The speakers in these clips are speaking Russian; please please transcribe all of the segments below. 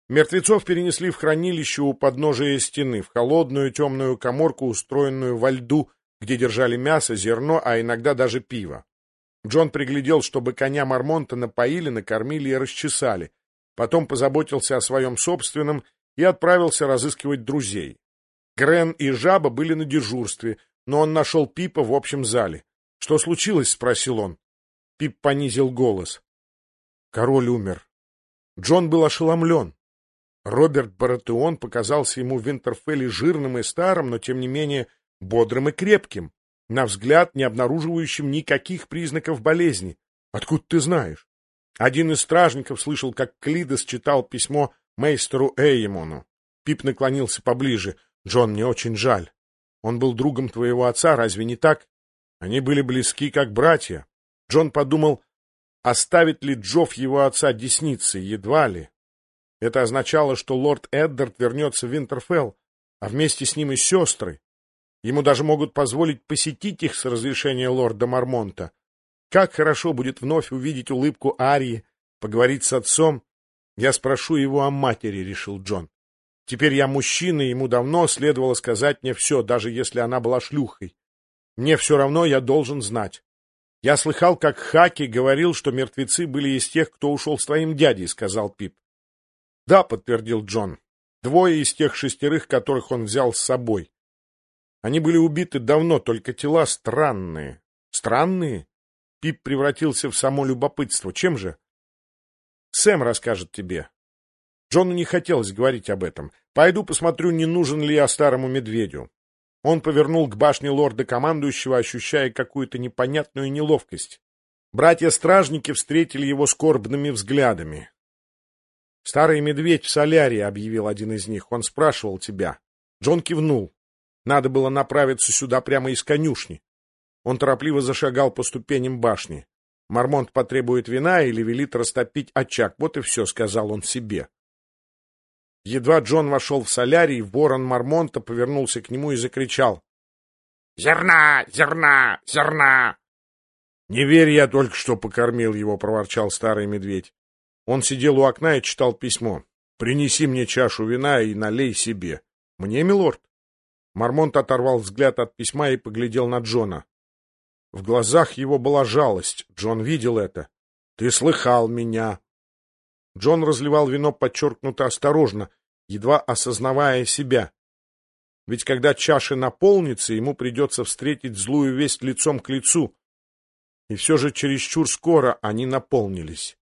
Мертвецов перенесли в хранилище у подножия стены, в холодную темную каморку, устроенную во льду, где держали мясо, зерно, а иногда даже пиво. Джон приглядел, чтобы коня Мармонта напоили, накормили и расчесали. Потом позаботился о своем собственном и отправился разыскивать друзей. Грен и Жаба были на дежурстве, но он нашел Пипа в общем зале. — Что случилось? — спросил он. Пип понизил голос. — Король умер. Джон был ошеломлен. Роберт Баратеон показался ему в Винтерфелле жирным и старым, но, тем не менее, бодрым и крепким, на взгляд не обнаруживающим никаких признаков болезни. Откуда ты знаешь? Один из стражников слышал, как Клидес читал письмо мейстеру Эйемону. Пип наклонился поближе. — Джон, мне очень жаль. Он был другом твоего отца, разве не так? Они были близки, как братья. Джон подумал, оставит ли Джофф его отца десницей, едва ли. Это означало, что лорд Эддард вернется в Винтерфелл, а вместе с ним и сестры. Ему даже могут позволить посетить их с разрешения лорда Мармонта. Как хорошо будет вновь увидеть улыбку Арии, поговорить с отцом. Я спрошу его о матери, — решил Джон. Теперь я мужчина, и ему давно следовало сказать мне все, даже если она была шлюхой. Мне все равно, я должен знать. Я слыхал, как Хаки говорил, что мертвецы были из тех, кто ушел с твоим дядей, — сказал Пип. — Да, — подтвердил Джон, — 2 из тех 6, которых он взял с собой. Они были убиты давно, только тела странные. Странные? Пип превратился в само любопытство. Чем же? Сэм расскажет тебе. Джону не хотелось говорить об этом. Пойду посмотрю, не нужен ли я старому медведю. Он повернул к башне лорда-командующего, ощущая какую-то непонятную неловкость. Братья-стражники встретили его скорбными взглядами. — Старый медведь в солярии, — объявил один из них. — Он спрашивал тебя. Джон кивнул. Надо было направиться сюда прямо из конюшни. Он торопливо зашагал по ступеням башни. Мармонт потребует вина или велит растопить очаг. Вот и все, — сказал он себе. Едва Джон вошел в солярий, ворон Мармонта повернулся к нему и закричал. — Зерна! Зерна! Зерна! — Не верь, я только что покормил его, — проворчал старый медведь. Он сидел у окна и читал письмо. — Принеси мне чашу вина и налей себе. — Мне, милорд? Мармонт оторвал взгляд от письма и поглядел на Джона. В глазах его была жалость. Джон видел это. — Ты слыхал меня. Джон разливал вино подчеркнуто осторожно, едва осознавая себя. Ведь когда чаша наполнится, ему придется встретить злую весть лицом к лицу. И все же чересчур скоро они наполнились.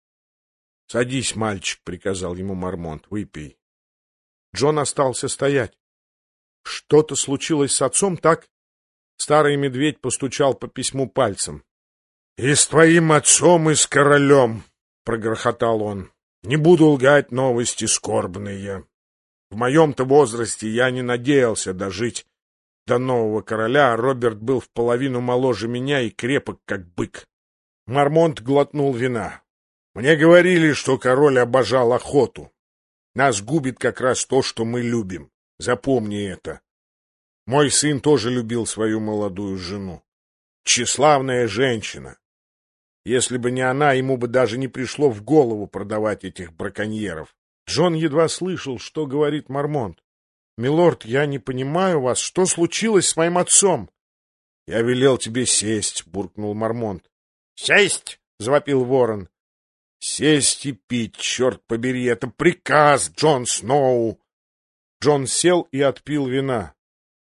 — Садись, мальчик, — приказал ему Мармонт, — выпей. Джон остался стоять. — Что-то случилось с отцом, так? Старый медведь постучал по письму пальцем. — И с твоим отцом, и с королем, — прогрохотал он. — Не буду лгать, новости скорбные. В моем-то возрасте я не надеялся дожить до нового короля, а Роберт был в половину моложе меня и крепок, как бык. Мармонт глотнул вина. Мне говорили, что король обожал охоту. Нас губит как раз то, что мы любим. Запомни это. Мой сын тоже любил свою молодую жену. Тщеславная женщина. Если бы не она, ему бы даже не пришло в голову продавать этих браконьеров. Джон едва слышал, что говорит Мармонт. — Милорд, я не понимаю вас. Что случилось с моим отцом? — Я велел тебе сесть, — буркнул Мармонт. — Сесть! — завопил ворон. — Сесть и пить, черт побери, это приказ, Джон Сноу! Джон сел и отпил вина.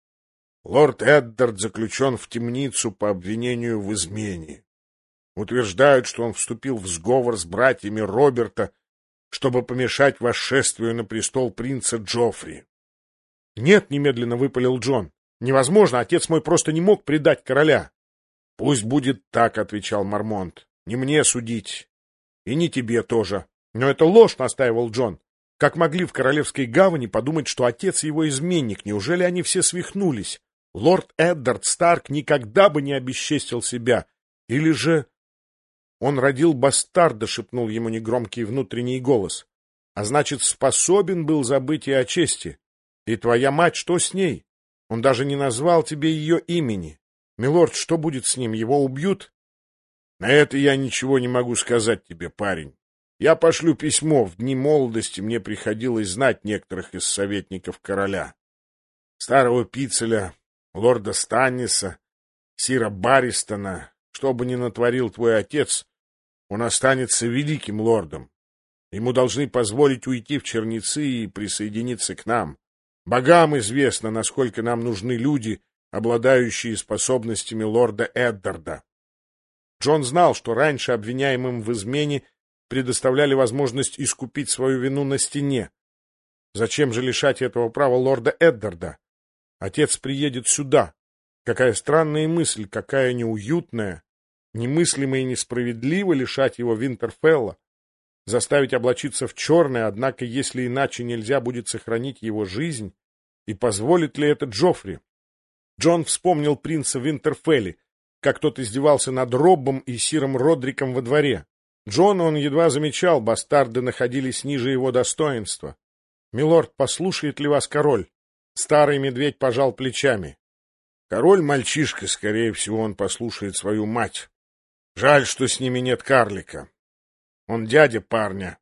Лорд Эддард заключен в темницу по обвинению в измене. Утверждают, что он вступил в сговор с братьями Роберта, чтобы помешать восшествию на престол принца Джоффри. — Нет, — немедленно выпалил Джон. — Невозможно, отец мой просто не мог предать короля. — Пусть будет так, — отвечал Мармонт. — Не мне судить. И не тебе тоже. — Но это ложь, — настаивал Джон. Как могли в Королевской гавани подумать, что отец его изменник? Неужели они все свихнулись? Лорд Эддард Старк никогда бы не обесчестил себя. Или же... Он родил бастарда, — шепнул ему негромкий внутренний голос. А значит, способен был забыть и о чести. И твоя мать, что с ней? Он даже не назвал тебе ее имени. Милорд, что будет с ним? Его убьют? На это я ничего не могу сказать тебе, парень. Я пошлю письмо. В дни молодости мне приходилось знать некоторых из советников короля. Старого Пиццеля, лорда Станниса, сира Барристона. Что бы ни натворил твой отец, он останется великим лордом. Ему должны позволить уйти в Черницы и присоединиться к нам. Богам известно, насколько нам нужны люди, обладающие способностями лорда Эддарда. Джон знал, что раньше обвиняемым в измене предоставляли возможность искупить свою вину на стене. Зачем же лишать этого права лорда Эддарда? Отец приедет сюда. Какая странная мысль, какая неуютная. Немыслимо и несправедливо лишать его Винтерфелла, заставить облачиться в черное, однако, если иначе нельзя будет сохранить его жизнь, и позволит ли это Джоффри? Джон вспомнил принца в Винтерфелле, как тот издевался над Роббом и сиром Родриком во дворе. Джона он едва замечал, бастарды находились ниже его достоинства. «Милорд, послушает ли вас король?» Старый медведь пожал плечами. «Король мальчишка, скорее всего, он послушает свою мать. Жаль, что с ними нет карлика. Он дядя парня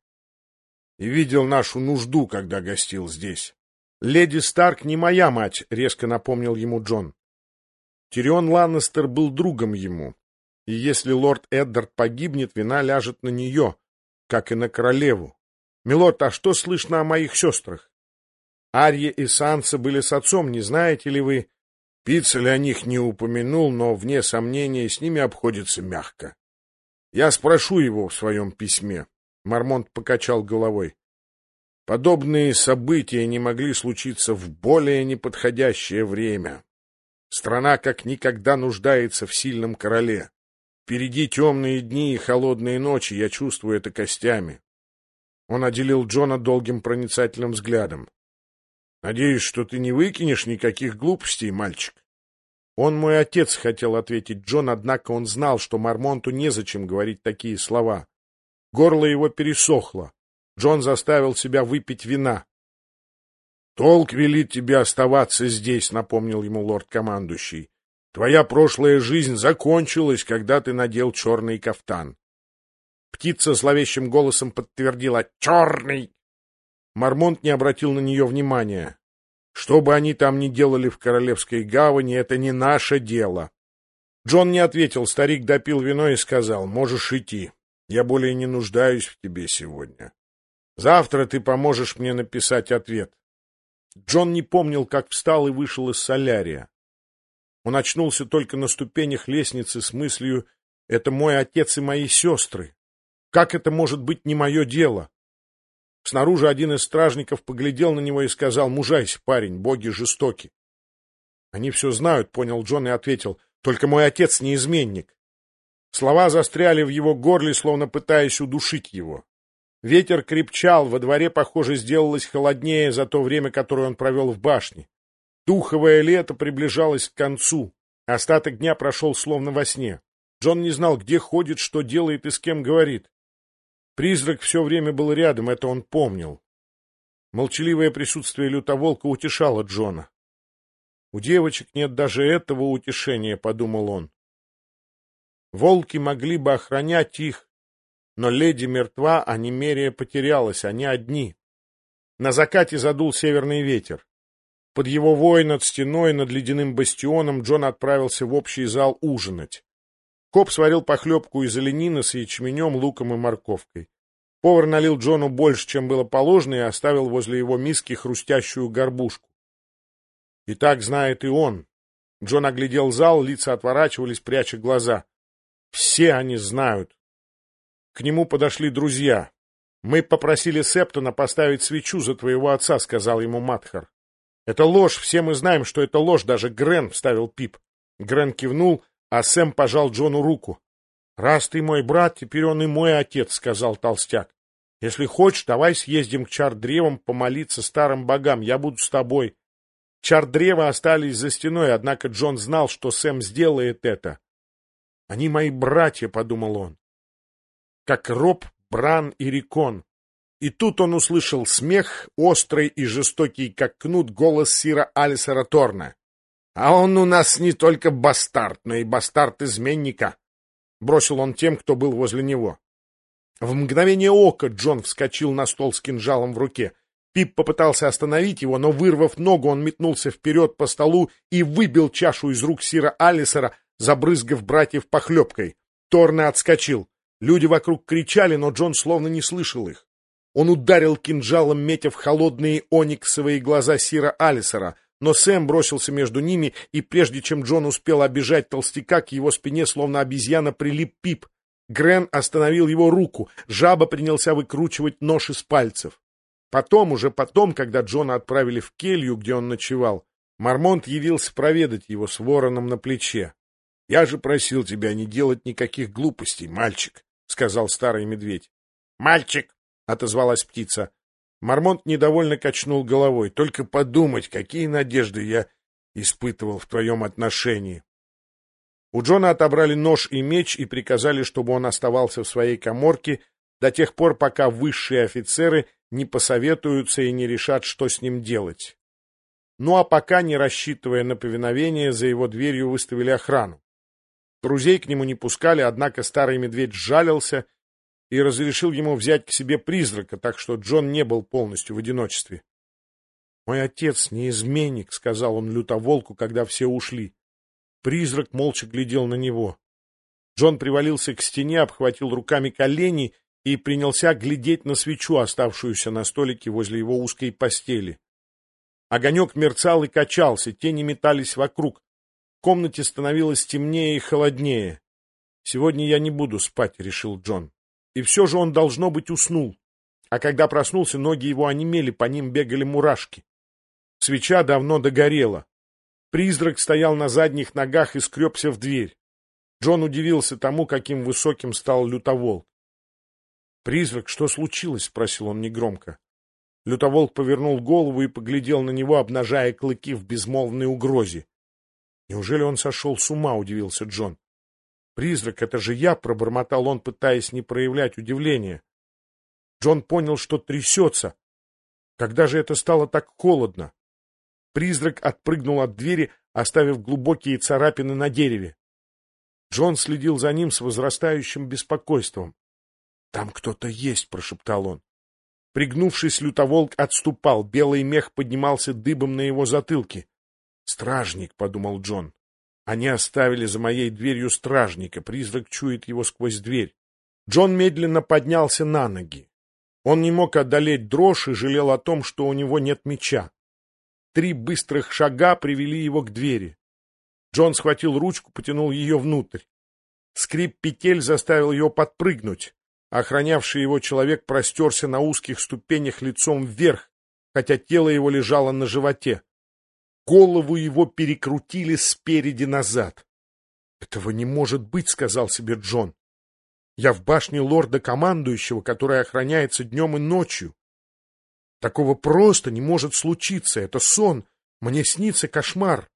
и видел нашу нужду, когда гостил здесь». «Леди Старк не моя мать», — резко напомнил ему Джон. Тирион Ланнестер был другом ему, и если лорд Эддард погибнет, вина ляжет на нее, как и на королеву. «Милорд, а что слышно о моих сестрах?» «Арья и Санса были с отцом, не знаете ли вы?» Пиццель о них не упомянул, но, вне сомнения, с ними обходится мягко. «Я спрошу его в своем письме», — Мармонт покачал головой. «Подобные события не могли случиться в более неподходящее время. Страна как никогда нуждается в сильном короле. Впереди темные дни и холодные ночи, я чувствую это костями». Он отделил Джона долгим проницательным взглядом. «Надеюсь, что ты не выкинешь никаких глупостей, мальчик». «Он мой отец», — хотел ответить Джон, однако он знал, что Мармонту незачем говорить такие слова. Горло его пересохло. Джон заставил себя выпить вина. «Толк велит тебе оставаться здесь», — напомнил ему лорд-командующий. «Твоя прошлая жизнь закончилась, когда ты надел черный кафтан». Птица зловещим голосом подтвердила: «Черный!» Мармонт не обратил на нее внимания. «Что бы они там ни делали в Королевской гавани, это не наше дело». Джон не ответил, старик допил вино и сказал: «Можешь идти, я более не нуждаюсь в тебе сегодня. Завтра ты поможешь мне написать ответ». Джон не помнил, как встал и вышел из солярия. Он очнулся только на ступенях лестницы с мыслью: «Это мой отец и мои сестры. Как это может быть не мое дело?» Снаружи один из стражников поглядел на него и сказал: «Мужайся, парень, боги жестоки». «Они все знают», — понял Джон и ответил: «Только мой отец не изменник». Слова застряли в его горле, словно пытаясь удушить его. Ветер крепчал, во дворе, похоже, сделалось холоднее за то время, которое он провел в башне. Духовое лето приближалось к концу. Остаток дня прошел словно во сне. Джон не знал, где ходит, что делает и с кем говорит. Призрак все время был рядом, это он помнил. Молчаливое присутствие лютоволка утешало Джона. «У девочек нет даже этого утешения», — подумал он. Волки могли бы охранять их, но леди мертва, а Немерия потерялась, они одни. На закате задул северный ветер. Под его вой над стеной, над ледяным бастионом Джон отправился в общий зал ужинать. Коп сварил похлебку из оленины с ячменем, луком и морковкой. Повар налил Джону больше, чем было положено, и оставил возле его миски хрустящую горбушку. И так знает и он. Джон оглядел зал, лица отворачивались, пряча глаза. Все они знают. К нему подошли друзья. «Мы попросили Септона поставить свечу за твоего отца», — сказал ему Матхар. «Это ложь, все мы знаем, что это ложь, даже Грен», — вставил Пип. Грен кивнул, а Сэм пожал Джону руку. «Раз ты мой брат, теперь он и мой отец», — сказал толстяк. «Если хочешь, давай съездим к чар-древам помолиться старым богам, я буду с тобой». Чар-древа остались за стеной, однако Джон знал, что Сэм сделает это. «Они мои братья», — подумал он. Как Роб, Бран и Рикон. И тут он услышал смех, острый и жестокий, как кнут, голос сира Алисера Торна. «А он у нас не только бастард, но и бастард изменника», — бросил он тем, кто был возле него. В мгновение ока Джон вскочил на стол с кинжалом в руке. Пип попытался остановить его, но, вырвав ногу, он метнулся вперед по столу и выбил чашу из рук сира Алисера, забрызгав братьев похлебкой. Торне отскочил. Люди вокруг кричали, но Джон словно не слышал их. Он ударил кинжалом, метя в холодные ониксовые глаза сира Алисера, но Сэм бросился между ними, и прежде чем Джон успел обижать толстяка, к его спине, словно обезьяна, прилип Пип. Грен остановил его руку, жаба принялся выкручивать нож из пальцев. Уже потом, когда Джона отправили в келью, где он ночевал, Мармонт явился проведать его с вороном на плече. — Я же просил тебя не делать никаких глупостей, мальчик, — сказал старый медведь. — Мальчик! — отозвалась птица. Мармонт недовольно качнул головой. — Только подумать, какие надежды я испытывал в твоем отношении. У Джона отобрали нож и меч и приказали, чтобы он оставался в своей каморке до тех пор, пока высшие офицеры не посоветуются и не решат, что с ним делать. Ну а пока, не рассчитывая на повиновение, за его дверью выставили охрану. Друзей к нему не пускали, однако старый медведь сжалился и разрешил ему взять к себе призрака, так что Джон не был полностью в одиночестве. — Мой отец не изменник, — сказал он лютоволку, когда все ушли. Призрак молча глядел на него. Джон привалился к стене, обхватил руками колени и принялся глядеть на свечу, оставшуюся на столике возле его узкой постели. Огонек мерцал и качался, тени метались вокруг. В комнате становилось темнее и холоднее. «Сегодня я не буду спать», — решил Джон. И все же он, должно быть, уснул. А когда проснулся, ноги его онемели, по ним бегали мурашки. Свеча давно догорела. Призрак стоял на задних ногах и скребся в дверь. Джон удивился тому, каким высоким стал лютоволк. «Призрак, что случилось?» — спросил он негромко. Лютоволк повернул голову и поглядел на него, обнажая клыки в безмолвной угрозе. «Неужели он сошел с ума?» — удивился Джон. «Призрак, это же я!» — пробормотал он, пытаясь не проявлять удивления. Джон понял, что трясется. Когда же это стало так холодно? Призрак отпрыгнул от двери, оставив глубокие царапины на дереве. Джон следил за ним с возрастающим беспокойством. — Там кто-то есть, — прошептал он. Пригнувшись, лютоволк отступал, белый мех поднимался дыбом на его затылке. — Стражник, — подумал Джон. Они оставили за моей дверью стражника, призрак чует его сквозь дверь. Джон медленно поднялся на ноги. Он не мог одолеть дрожь и жалел о том, что у него нет меча. 3 быстрых шага привели его к двери. Джон схватил ручку, потянул ее внутрь. Скрип петель заставил ее подпрыгнуть. Охранявший его человек простерся на узких ступенях лицом вверх, хотя тело его лежало на животе. Голову его перекрутили спереди назад. — Этого не может быть, — сказал себе Джон. — Я в башне лорда-командующего, которая охраняется днем и ночью. Такого просто не может случиться. Это сон. Мне снится кошмар.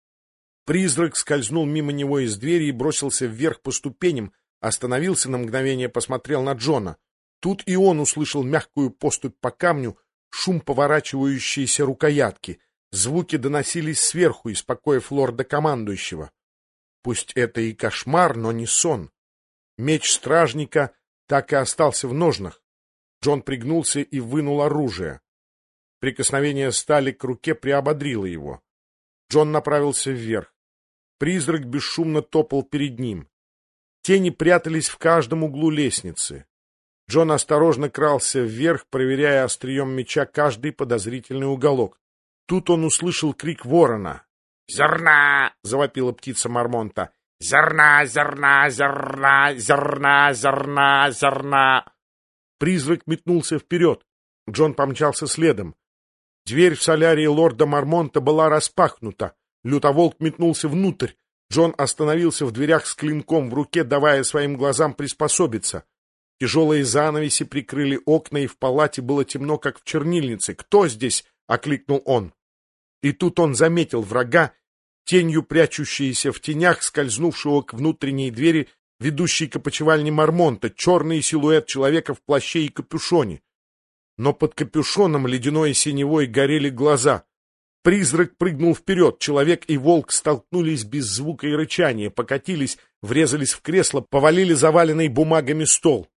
Призрак скользнул мимо него из двери и бросился вверх по ступеням, остановился на мгновение, посмотрел на Джона. Тут и он услышал мягкую поступь по камню, шум поворачивающейся рукоятки. Звуки доносились сверху, испокоив лорда-командующего. Пусть это и кошмар, но не сон. Меч стражника так и остался в ножнах. Джон пригнулся и вынул оружие. Прикосновение стали к руке приободрило его. Джон направился вверх. Призрак бесшумно топал перед ним. Тени прятались в каждом углу лестницы. Джон осторожно крался вверх, проверяя острием меча каждый подозрительный уголок. Тут он услышал крик ворона. «Зерна!» — завопила птица Мармонта. «Зерна! Зерна! Зерна! Зерна! Зерна! Зерна!» Призрак метнулся вперед. Джон помчался следом. Дверь в солярии лорда Мармонта была распахнута. Лютоволк метнулся внутрь. Джон остановился в дверях с клинком в руке, давая своим глазам приспособиться. Тяжелые занавеси прикрыли окна, и в палате было темно, как в чернильнице. «Кто здесь?» — окликнул он. И тут он заметил врага, тенью прячущейся в тенях, скользнувшего к внутренней двери, ведущей к опочивальне Мармонта, черный силуэт человека в плаще и капюшоне. Но под капюшоном ледяной синевой горели глаза. Призрак прыгнул вперед, человек и волк столкнулись без звука и рычания, покатились, врезались в кресло, повалили заваленный бумагами стол.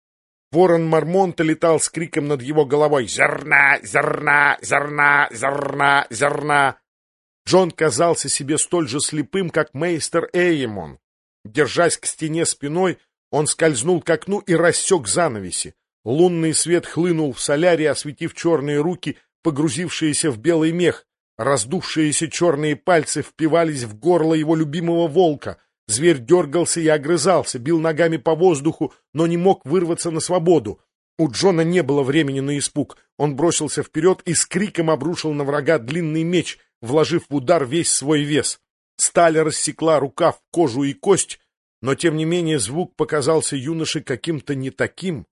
Ворон Мармонта летал с криком над его головой: «Зерна! Зерна! Зерна! Зерна! Зерна!» Джон казался себе столь же слепым, как мейстер Эйемон. Держась к стене спиной, он скользнул к окну и рассек занавеси. Лунный свет хлынул в солярий, осветив черные руки, погрузившиеся в белый мех. Раздувшиеся черные пальцы впивались в горло его любимого волка. Зверь дергался и огрызался, бил ногами по воздуху, но не мог вырваться на свободу. У Джона не было времени на испуг. Он бросился вперед и с криком обрушил на врага длинный меч, вложив в удар весь свой вес. Сталь рассекла рукав, кожу и кость, но тем не менее звук показался юноше каким-то не таким.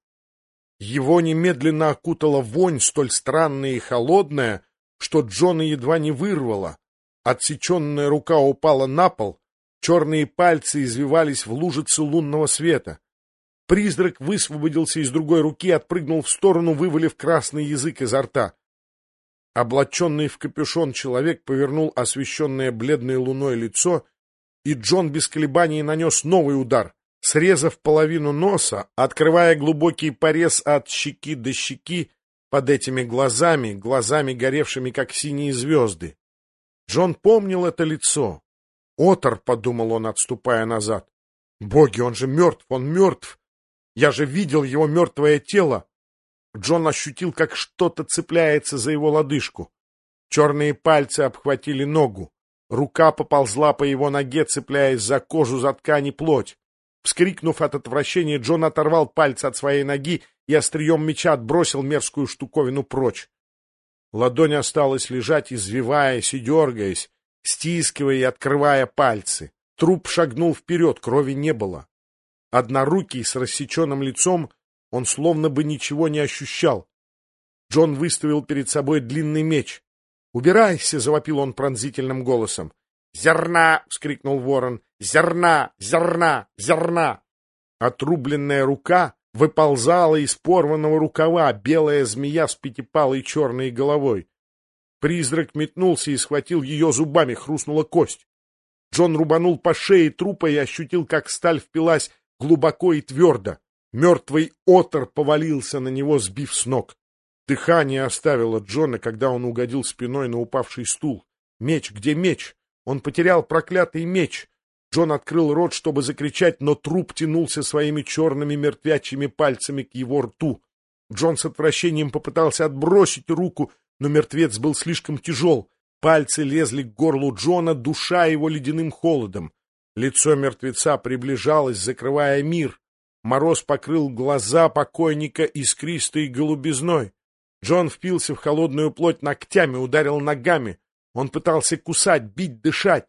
Его немедленно окутала вонь, столь странная и холодная, что Джона едва не вырвало. Отсеченная рука упала на пол, черные пальцы извивались в лужице лунного света. Призрак высвободился из другой руки и отпрыгнул в сторону, вывалив красный язык изо рта. Облаченный в капюшон человек повернул освещенное бледной луной лицо, и Джон без колебаний нанес новый удар, срезав половину носа, открывая глубокий порез от щеки до щеки под этими глазами, горевшими, как синие звезды. Джон помнил это лицо. «Отор», — подумал он, отступая назад. «Боги, он же мертв, он мертв! Я же видел его мертвое тело!» Джон ощутил, как что-то цепляется за его лодыжку. Черные пальцы обхватили ногу. Рука поползла по его ноге, цепляясь за кожу, за ткань и плоть. Вскрикнув от отвращения, Джон оторвал пальцы от своей ноги и острием меча отбросил мерзкую штуковину прочь. Ладонь осталась лежать, извиваясь и дергаясь, стискивая и открывая пальцы. Труп шагнул вперед, крови не было. Однорукий, с рассеченным лицом, он словно бы ничего не ощущал. Джон выставил перед собой длинный меч. «Убирайся!» — завопил он пронзительным голосом. «Зерна!» — вскрикнул ворон. «Зерна! Зерна! Зерна!» Отрубленная рука выползала из порванного рукава, белая змея с пятипалой черной головой. Призрак метнулся и схватил ее зубами, хрустнула кость. Джон рубанул по шее трупа и ощутил, как сталь впилась глубоко и твердо. Мертвый отор повалился на него, сбив с ног. Дыхание оставило Джона, когда он угодил спиной на упавший стул. Меч, где меч? Он потерял проклятый меч. Джон открыл рот, чтобы закричать, но труп тянулся своими черными мертвячьими пальцами к его рту. Джон с отвращением попытался отбросить руку, но мертвец был слишком тяжел. Пальцы лезли к горлу Джона, душа его ледяным холодом. Лицо мертвеца приближалось, закрывая мир. Мороз покрыл глаза покойника искристой голубизной. Джон впился в холодную плоть ногтями, ударил ногами. Он пытался кусать, бить, дышать.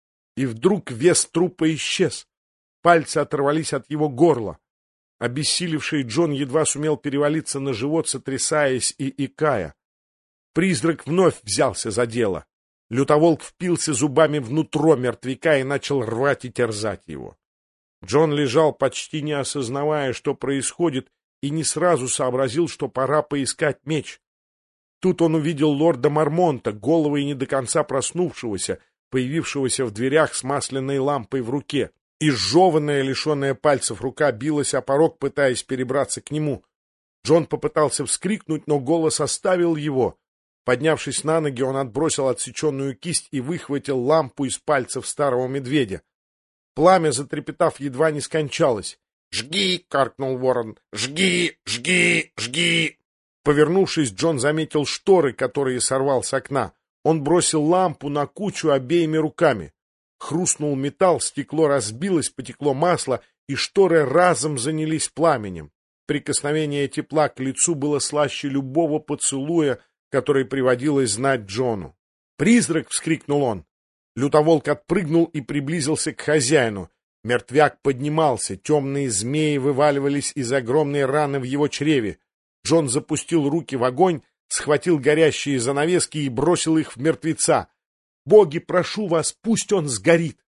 И вдруг вес трупа исчез. Пальцы оторвались от его горла. Обессилевший Джон едва сумел перевалиться на живот, сотрясаясь и икая. Призрак вновь взялся за дело. Лютоволк впился зубами внутрь мертвяка и начал рвать и терзать его. Джон лежал, почти не осознавая, что происходит, и не сразу сообразил, что пора поискать меч. Тут он увидел лорда Мармонта, голого и не до конца проснувшегося, появившегося в дверях с масляной лампой в руке. Изжеванная, лишенная пальцев рука билась о порог, пытаясь перебраться к нему. Джон попытался вскрикнуть, но голос оставил его. Поднявшись на ноги, он отбросил отсеченную кисть и выхватил лампу из пальцев старого медведя. Пламя, затрепетав, едва не скончалось. «Жги!» — каркнул ворон. «Жги! Жги! Жги!» Повернувшись, Джон заметил шторы, которые сорвал с окна. Он бросил лампу на кучу обеими руками. Хрустнул металл, стекло разбилось, потекло масло, и шторы разом занялись пламенем. Прикосновение тепла к лицу было слаще любого поцелуя, который приводилось знать Джону. «Призрак!» — вскрикнул он. Лютоволк отпрыгнул и приблизился к хозяину. Мертвяк поднимался, темные змеи вываливались из огромной раны в его чреве. Джон запустил руки в огонь, схватил горящие занавески и бросил их в мертвеца. «Боги, прошу вас, пусть он сгорит!»